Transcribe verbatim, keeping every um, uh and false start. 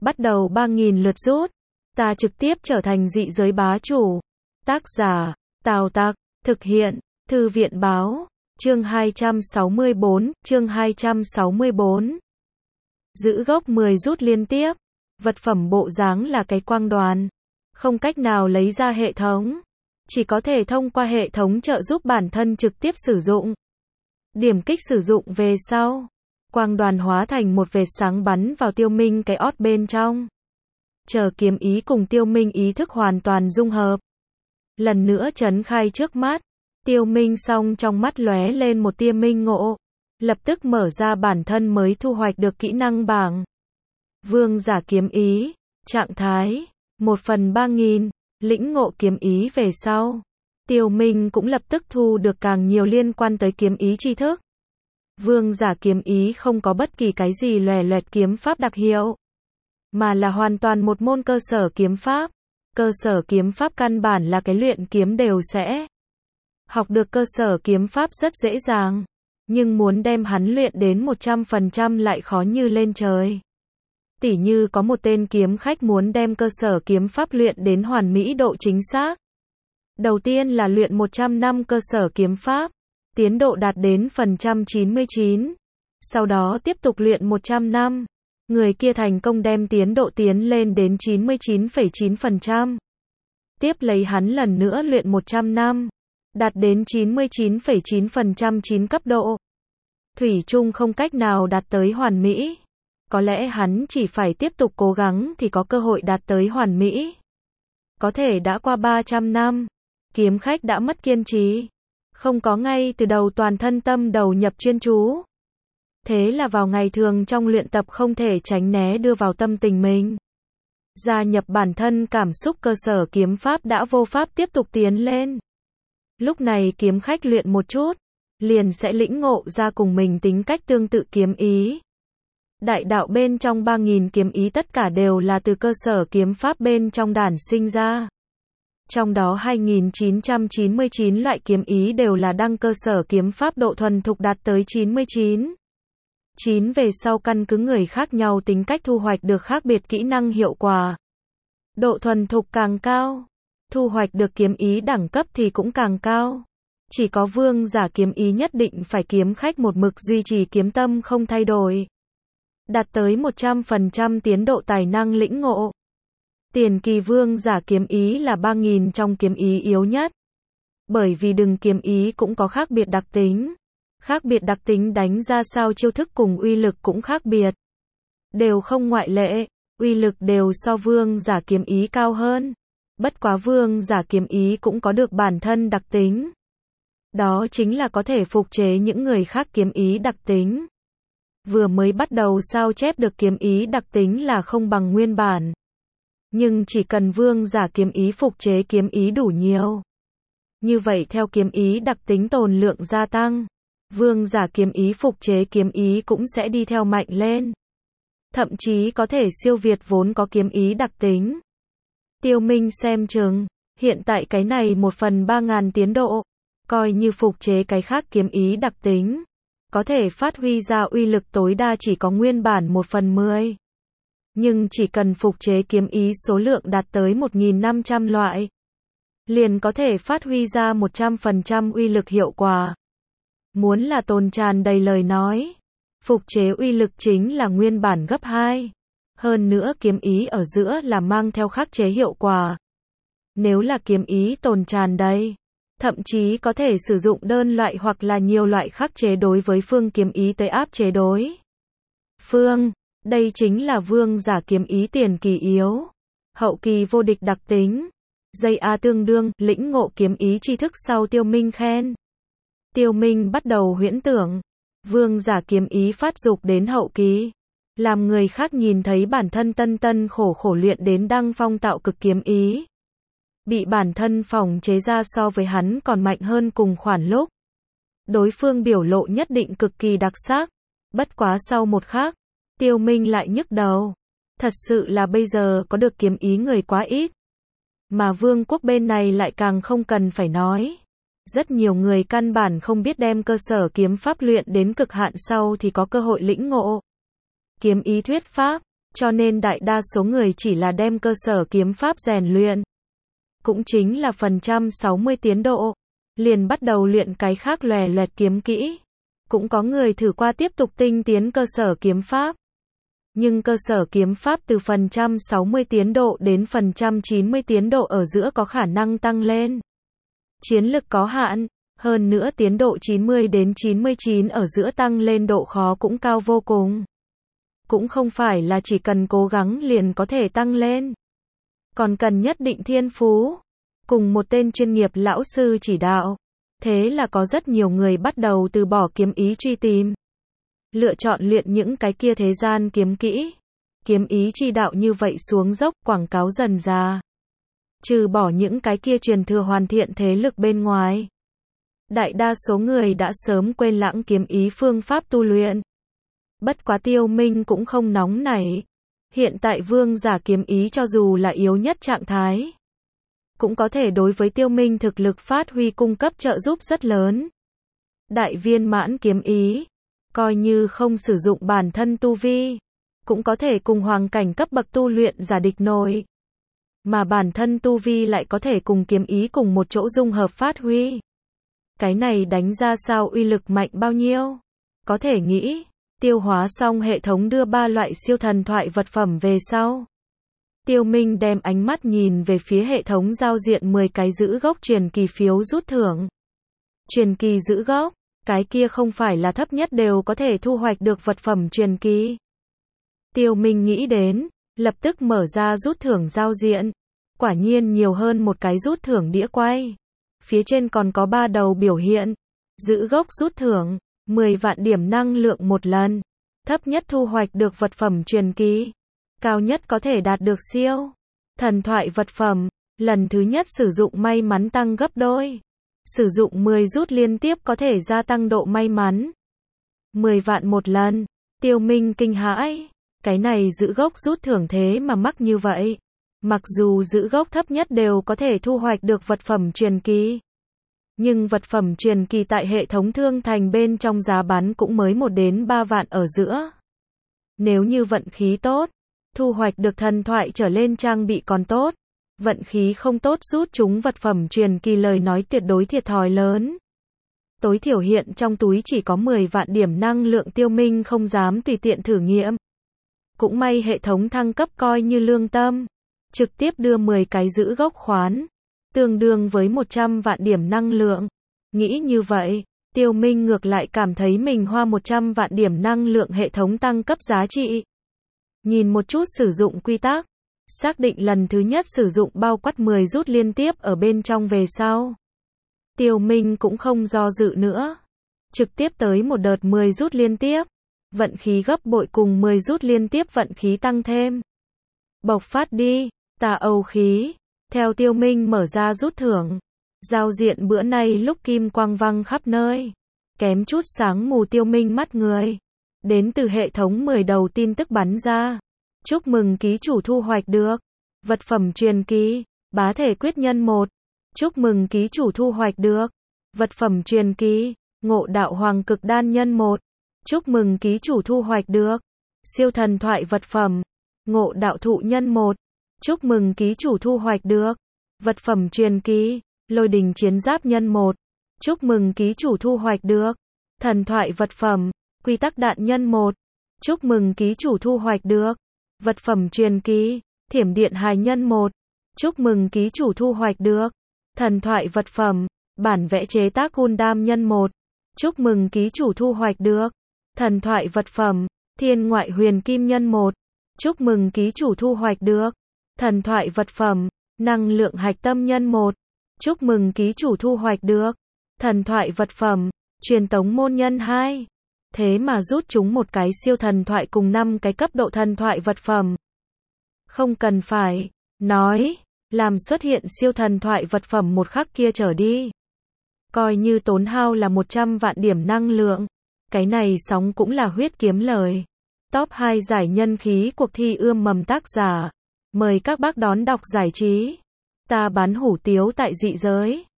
Bắt đầu ba nghìn lượt rút. Ta trực tiếp trở thành dị giới bá chủ. Tác giả, Tào Tặc, thực hiện, Thư viện báo, chương hai trăm sáu mươi tư, chương hai trăm sáu mươi tư. Giữ gốc mười rút liên tiếp. Vật phẩm bộ dáng là cái quang đoàn. Không cách nào lấy ra hệ thống. Chỉ có thể thông qua hệ thống trợ giúp bản thân trực tiếp sử dụng. Điểm kích sử dụng về sau. Quang đoàn hóa thành một vệt sáng bắn vào Tiêu Minh cái ót bên trong. Chờ kiếm ý cùng Tiêu Minh ý thức hoàn toàn dung hợp. Lần nữa chấn khai trước mắt. Tiêu Minh xong trong mắt lóe lên một tia minh ngộ. Lập tức mở ra bản thân mới thu hoạch được kỹ năng bảng. Vương giả kiếm ý. Trạng thái. Một phần ba nghìn. Lĩnh ngộ kiếm ý về sau. Tiêu Minh cũng lập tức thu được càng nhiều liên quan tới kiếm ý tri thức. Vương giả kiếm ý không có bất kỳ cái gì lòe loẹt kiếm pháp đặc hiệu. Mà là hoàn toàn một môn cơ sở kiếm pháp. Cơ sở kiếm pháp căn bản là cái luyện kiếm đều sẽ. Học được cơ sở kiếm pháp rất dễ dàng. Nhưng muốn đem hắn luyện đến một trăm phần trăm lại khó như lên trời. Tỉ như có một tên kiếm khách muốn đem cơ sở kiếm pháp luyện đến hoàn mỹ độ chính xác. Đầu tiên là luyện một trăm năm cơ sở kiếm pháp. Tiến độ đạt đến phần trăm chín mươi chín. Sau đó tiếp tục luyện một trăm năm. Người kia thành công đem tiến độ tiến lên đến chín mươi chín phẩy chín phần trăm. Tiếp lấy hắn lần nữa luyện một trăm năm. Đạt đến chín mươi chín phẩy chín phần trăm chín cấp độ. Thủy chung không cách nào đạt tới hoàn mỹ. Có lẽ hắn chỉ phải tiếp tục cố gắng thì có cơ hội đạt tới hoàn mỹ. Có thể đã qua ba trăm năm. Kiếm khách đã mất kiên trì. Không có ngay từ đầu toàn thân tâm đầu nhập chuyên chú. Thế là vào ngày thường trong luyện tập không thể tránh né đưa vào tâm tình mình. Gia nhập bản thân cảm xúc cơ sở kiếm pháp đã vô pháp tiếp tục tiến lên. Lúc này kiếm khách luyện một chút, liền sẽ lĩnh ngộ ra cùng mình tính cách tương tự kiếm ý. Đại đạo bên trong ba nghìn kiếm ý tất cả đều là từ cơ sở kiếm pháp bên trong đản sinh ra. Trong đó hai nghìn chín trăm chín mươi chín loại kiếm ý đều là đăng cơ sở kiếm pháp độ thuần thục đạt tới chín mươi chín. chín về sau căn cứ người khác nhau tính cách thu hoạch được khác biệt kỹ năng hiệu quả. Độ thuần thục càng cao, thu hoạch được kiếm ý đẳng cấp thì cũng càng cao. Chỉ có vương giả kiếm ý nhất định phải kiếm khách một mực duy trì kiếm tâm không thay đổi. Đạt tới một trăm phần trăm tiến độ tài năng lĩnh ngộ. Tiền kỳ vương giả kiếm ý là ba nghìn trong kiếm ý yếu nhất. Bởi vì đừng kiếm ý cũng có khác biệt đặc tính. Khác biệt đặc tính đánh ra sao chiêu thức cùng uy lực cũng khác biệt. Đều không ngoại lệ, uy lực đều so vương giả kiếm ý cao hơn. Bất quá vương giả kiếm ý cũng có được bản thân đặc tính. Đó chính là có thể phục chế những người khác kiếm ý đặc tính. Vừa mới bắt đầu sao chép được kiếm ý đặc tính là không bằng nguyên bản. Nhưng chỉ cần vương giả kiếm ý phục chế kiếm ý đủ nhiều. Như vậy theo kiếm ý đặc tính tồn lượng gia tăng. Vương giả kiếm ý phục chế kiếm ý cũng sẽ đi theo mạnh lên. Thậm chí có thể siêu việt vốn có kiếm ý đặc tính. Tiêu Minh xem chừng, hiện tại cái này một phần ba ngàn tiến độ, coi như phục chế cái khác kiếm ý đặc tính. Có thể phát huy ra uy lực tối đa chỉ có nguyên bản một phần mười. Nhưng chỉ cần phục chế kiếm ý số lượng đạt tới một nghìn năm trăm loại. Liền có thể phát huy ra một trăm phần trăm uy lực hiệu quả. Muốn là tồn tràn đầy lời nói. Phục chế uy lực chính là nguyên bản gấp hai. Hơn nữa kiếm ý ở giữa là mang theo khắc chế hiệu quả. Nếu là kiếm ý tồn tràn đầy. Thậm chí có thể sử dụng đơn loại hoặc là nhiều loại khắc chế đối với phương kiếm ý tới áp chế đối phương. Đây chính là vương giả kiếm ý tiền kỳ yếu. Hậu kỳ vô địch đặc tính. Dây A tương đương, lĩnh ngộ kiếm ý tri thức sau Tiêu Minh khen. Tiêu Minh bắt đầu huyễn tưởng. Vương giả kiếm ý phát dục đến hậu kỳ. Làm người khác nhìn thấy bản thân tân tân khổ khổ luyện đến đăng phong tạo cực kiếm ý. Bị bản thân phòng chế ra so với hắn còn mạnh hơn cùng khoản lúc. Đối phương biểu lộ nhất định cực kỳ đặc sắc. Bất quá sau một khắc, Tiêu Minh lại nhức đầu. Thật sự là bây giờ có được kiếm ý người quá ít. Mà vương quốc bên này lại càng không cần phải nói. Rất nhiều người căn bản không biết đem cơ sở kiếm pháp luyện đến cực hạn sau thì có cơ hội lĩnh ngộ. Kiếm ý thuyết pháp, Cho nên đại đa số người chỉ là đem cơ sở kiếm pháp rèn luyện. Cũng chính là phần trăm sáu mươi tiến độ. Liền bắt đầu luyện cái khác lòe loẹt kiếm kỹ. Cũng có người thử qua tiếp tục tinh tiến cơ sở kiếm pháp. Nhưng cơ sở kiếm pháp từ phần trăm sáu mươi tiến độ đến phần trăm chín mươi tiến độ ở giữa có khả năng tăng lên. Chiến lực có hạn, hơn nữa tiến độ chín mươi đến chín mươi chín ở giữa tăng lên độ khó cũng cao vô cùng. Cũng không phải là chỉ cần cố gắng liền có thể tăng lên. Còn cần nhất định thiên phú, cùng một tên chuyên nghiệp lão sư chỉ đạo. Thế là có rất nhiều người bắt đầu từ bỏ kiếm ý truy tìm. Lựa chọn luyện những cái kia thế gian kiếm kỹ. Kiếm ý chi đạo như vậy xuống dốc quảng cáo dần ra. Trừ bỏ những cái kia truyền thừa hoàn thiện thế lực bên ngoài. Đại đa số người đã sớm quên lãng kiếm ý phương pháp tu luyện. Bất quá Tiêu Minh cũng không nóng nảy. Hiện tại vương giả kiếm ý cho dù là yếu nhất trạng thái. Cũng có thể đối với Tiêu Minh thực lực phát huy cung cấp trợ giúp rất lớn. Đại viên mãn kiếm ý. Coi như không sử dụng bản thân tu vi. Cũng có thể cùng hoàng cảnh cấp bậc tu luyện giả địch nổi. Mà bản thân tu vi lại có thể cùng kiếm ý cùng một chỗ dung hợp phát huy. Cái này đánh ra sao uy lực mạnh bao nhiêu? Có thể nghĩ, tiêu hóa xong hệ thống đưa ba loại siêu thần thoại vật phẩm về sau. Tiêu Minh đem ánh mắt nhìn về phía hệ thống giao diện mười cái giữ gốc truyền kỳ phiếu rút thưởng. Truyền kỳ giữ gốc, cái kia không phải là thấp nhất đều có thể thu hoạch được vật phẩm truyền kỳ. Tiêu Minh nghĩ đến, lập tức mở ra rút thưởng giao diện. Quả nhiên nhiều hơn một cái rút thưởng đĩa quay. Phía trên còn có ba đầu biểu hiện. Giữ gốc rút thưởng, mười vạn điểm năng lượng một lần. Thấp nhất thu hoạch được vật phẩm truyền kỳ. Cao nhất có thể đạt được siêu thần thoại vật phẩm. Lần thứ nhất sử dụng may mắn tăng gấp đôi. Sử dụng mười rút liên tiếp có thể gia tăng độ may mắn. mười vạn một lần. Tiêu Minh kinh hãi. Cái này giữ gốc rút thưởng thế mà mắc như vậy. Mặc dù giữ gốc thấp nhất đều có thể thu hoạch được vật phẩm truyền kỳ. Nhưng vật phẩm truyền kỳ tại hệ thống thương thành bên trong giá bán cũng mới một đến ba vạn ở giữa. Nếu như vận khí tốt, thu hoạch được thần thoại trở lên trang bị còn tốt. Vận khí không tốt rút chúng vật phẩm truyền kỳ lời nói tuyệt đối thiệt thòi lớn. Tối thiểu hiện trong túi chỉ có mười vạn điểm năng lượng Tiêu Minh không dám tùy tiện thử nghiệm. Cũng may hệ thống thăng cấp coi như lương tâm. Trực tiếp đưa mười cái giữ gốc khoán. Tương đương với một trăm vạn điểm năng lượng. Nghĩ như vậy, Tiêu Minh ngược lại cảm thấy mình hoa một trăm vạn điểm năng lượng hệ thống tăng cấp giá trị. Nhìn một chút sử dụng quy tắc. Xác định lần thứ nhất sử dụng bao quát mười rút liên tiếp ở bên trong về sau. Tiêu Minh cũng không do dự nữa. Trực tiếp tới một đợt mười rút liên tiếp. Vận khí gấp bội cùng mười rút liên tiếp vận khí tăng thêm. Bộc phát đi, tà âu khí. Theo Tiêu Minh mở ra rút thưởng. Giao diện bữa nay lúc kim quang văng khắp nơi. Kém chút sáng mù Tiêu Minh mắt người. Đến từ hệ thống mười đầu tin tức bắn ra. Chúc mừng ký chủ thu hoạch được. Vật phẩm truyền kỳ, bá thể quyết nhân một. Chúc mừng ký chủ thu hoạch được. Vật phẩm truyền kỳ, ngộ đạo hoàng cực đan nhân một. Chúc mừng ký chủ thu hoạch được. Siêu thần thoại vật phẩm, ngộ đạo thụ nhân một. Chúc mừng ký chủ thu hoạch được. Vật phẩm truyền kỳ, lôi đình chiến giáp nhân một. Chúc mừng ký chủ thu hoạch được. Thần thoại vật phẩm, quy tắc đạn nhân một. Chúc mừng ký chủ thu hoạch được. Vật phẩm truyền kỳ, thiểm điện hài nhân một. Chúc mừng ký chủ thu hoạch được. Thần thoại vật phẩm, bản vẽ chế tác Gundam nhân một. Chúc mừng ký chủ thu hoạch được. Thần thoại vật phẩm, thiên ngoại huyền kim nhân một. Chúc mừng ký chủ thu hoạch được. Thần thoại vật phẩm, năng lượng hạch tâm nhân một. Chúc mừng ký chủ thu hoạch được. Thần thoại vật phẩm, truyền tống môn nhân hai. Thế mà rút chúng một cái siêu thần thoại cùng năm cái cấp độ thần thoại vật phẩm. Không cần phải nói, làm xuất hiện siêu thần thoại vật phẩm một khắc kia trở đi. Coi như tốn hao là một trăm vạn điểm năng lượng. Cái này sóng cũng là huyết kiếm lời. Top hai giải nhân khí cuộc thi ươm mầm tác giả. Mời các bác đón đọc giải trí. Ta bán hủ tiếu tại dị giới.